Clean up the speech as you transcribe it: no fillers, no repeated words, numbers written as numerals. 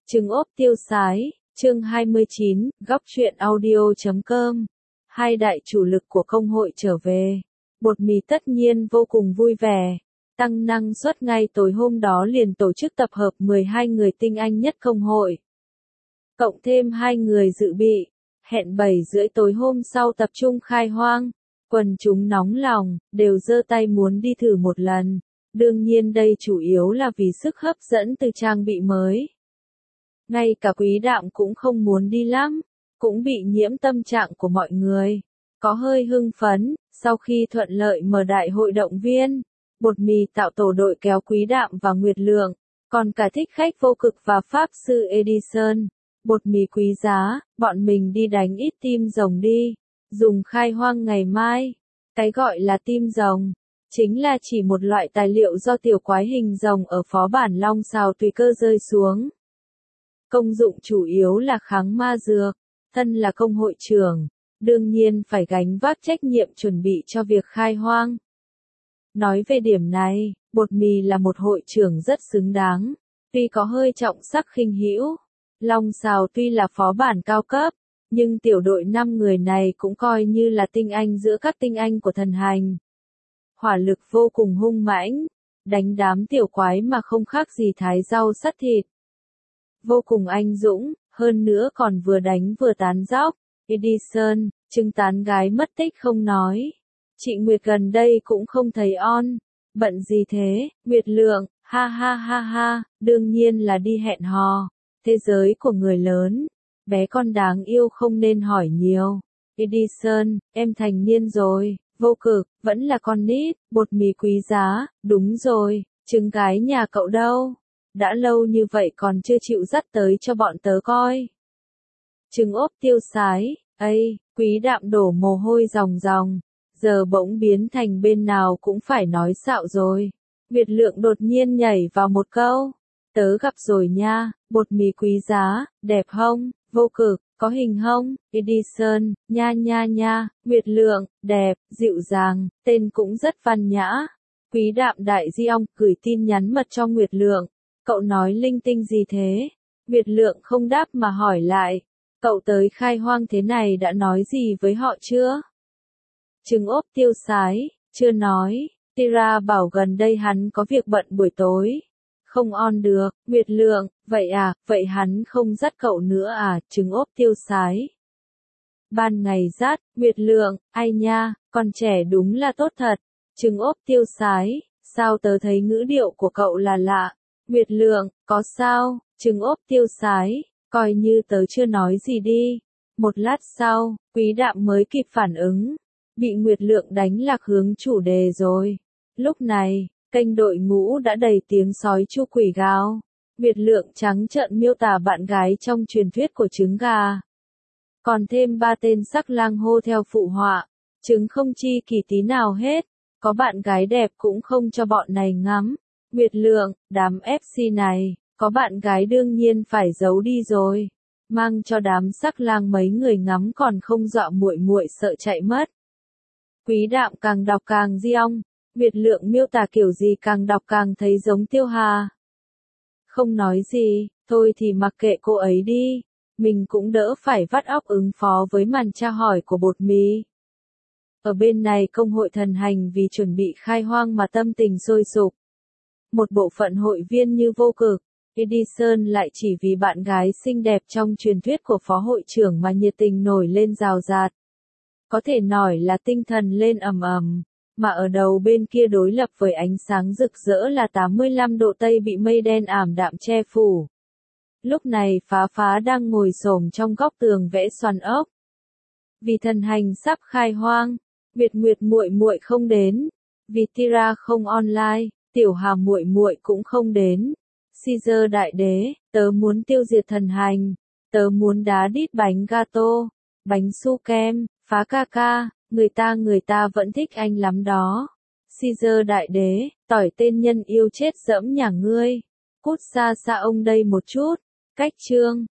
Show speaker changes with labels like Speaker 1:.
Speaker 1: Trứng ốp tiêu sái, chương 29, góc truyện audio.com. Hai đại chủ lực của công hội trở về. Bột mì tất nhiên vô cùng vui vẻ. Tăng năng suất ngay tối hôm đó liền tổ chức tập hợp 12 người tinh anh nhất công hội. Cộng thêm 2 người dự bị. Hẹn 7 rưỡi tối hôm sau tập trung khai hoang. Quần chúng nóng lòng, đều giơ tay muốn đi thử một lần. Đương nhiên đây chủ yếu là vì sức hấp dẫn từ trang bị mới. Ngay cả Quý Đạm cũng không muốn đi lắm, cũng bị nhiễm tâm trạng của mọi người. Có hơi hưng phấn, sau khi thuận lợi mở đại hội động viên, Bột mì tạo tổ đội kéo Quý Đạm và Nguyệt Lượng, còn cả Thích Khách Vô Cực và Pháp Sư Edison. Bột mì quý giá, bọn mình đi đánh ít tim rồng đi, dùng khai hoang ngày mai. Cái gọi là tim rồng, chính là chỉ một loại tài liệu do tiểu quái hình rồng ở phó bản Long Sào tùy cơ rơi xuống. Công dụng chủ yếu là kháng ma dược, thân là công hội trưởng, đương nhiên phải gánh vác trách nhiệm chuẩn bị cho việc khai hoang. Nói về điểm này, Bột mì là một hội trưởng rất xứng đáng, tuy có hơi trọng sắc khinh hữu. Long Sào tuy là phó bản cao cấp, nhưng tiểu đội 5 người này cũng coi như là tinh anh giữa các tinh anh của thần hành. Hỏa lực vô cùng hung mãnh, đánh đám tiểu quái mà không khác gì thái rau sắt thịt. Vô cùng anh dũng, hơn nữa còn vừa đánh vừa tán dóc. Edison, chứng tán gái mất tích không nói. Chị Nguyệt gần đây cũng không thấy on. Bận gì thế, Nguyệt Lượng, ha ha ha ha, đương nhiên là đi hẹn hò. Thế giới của người lớn, bé con đáng yêu không nên hỏi nhiều. Edison, em thành niên rồi. Vô Cực, vẫn là con nít. Bột mì quý giá, đúng rồi, trứng gái nhà cậu đâu? Đã lâu như vậy còn chưa chịu dắt tới cho bọn tớ coi. Trứng ốp tiêu sái, Quý Đạm đổ mồ hôi ròng ròng, giờ bỗng biến thành bên nào cũng phải nói xạo rồi. Nguyệt Lượng đột nhiên nhảy vào một câu, tớ gặp rồi nha. Bột mì quý giá, đẹp hông? Vô Cực, có hình hông? Edison, nha nha nha. Nguyệt Lượng, đẹp, dịu dàng, tên cũng rất văn nhã. Quý Đạm đại di ong gửi tin nhắn mật cho Nguyệt Lượng. Cậu nói linh tinh gì thế? Nguyệt Lượng không đáp mà hỏi lại. Cậu tới khai hoang thế này đã nói gì với họ chưa? Trứng ốp tiêu sái, chưa nói. Tira bảo gần đây hắn có việc bận buổi tối. Không on được. Nguyệt Lượng, vậy à, vậy hắn không dắt cậu nữa à? Trứng ốp tiêu sái. Ban ngày dắt. Nguyệt Lượng, ai nha, con trẻ đúng là tốt thật. Trứng ốp tiêu sái, sao tớ thấy ngữ điệu của cậu là lạ. Nguyệt Lượng, có sao? Trứng ốp tiêu sái, coi như tớ chưa nói gì đi. Một lát sau, Quý Đạm mới kịp phản ứng. Bị Nguyệt Lượng đánh lạc hướng chủ đề rồi. Lúc này, kênh đội ngũ đã đầy tiếng sói chu quỷ gào. Nguyệt Lượng trắng trợn miêu tả bạn gái trong truyền thuyết của trứng gà. Còn thêm 3 tên sắc lang hô theo phụ họa. Trứng không chi kỳ tí nào hết. Có bạn gái đẹp cũng không cho bọn này ngắm. Nguyệt Lượng, đám FC này, có bạn gái đương nhiên phải giấu đi rồi. Mang cho đám sắc lang mấy người ngắm còn không dọa muội muội sợ chạy mất. Quý Đạm càng đọc càng di ong. Nguyệt Lượng miêu tả kiểu gì càng đọc càng thấy giống Tiêu Hà. Không nói gì, thôi thì mặc kệ cô ấy đi. Mình cũng đỡ phải vắt óc ứng phó với màn tra hỏi của Bột mì. Ở bên này công hội thần hành vì chuẩn bị khai hoang mà tâm tình sôi sục. Một bộ phận hội viên như Vô Cực, Edison lại chỉ vì bạn gái xinh đẹp trong truyền thuyết của phó hội trưởng mà nhiệt tình nổi lên rào rạt. Có thể nói là tinh thần lên ầm ầm, mà ở đầu bên kia đối lập với ánh sáng rực rỡ là 85 độ Tây bị mây đen ảm đạm che phủ. Lúc này Phá Phá đang ngồi xổm trong góc tường vẽ xoắn ốc. Vì thần hành sắp khai hoang, Nguyệt muội muội không đến, vì Tira không online. Tiểu Hà muội muội cũng không đến. Caesar đại đế, tớ muốn tiêu diệt thần hành, tớ muốn đá đít bánh gato, bánh su kem, Phá ca ca, người ta vẫn thích anh lắm đó. Caesar đại đế, tỏi tên nhân yêu chết dẫm nhà ngươi. Cút xa xa ông đây một chút. Cách chương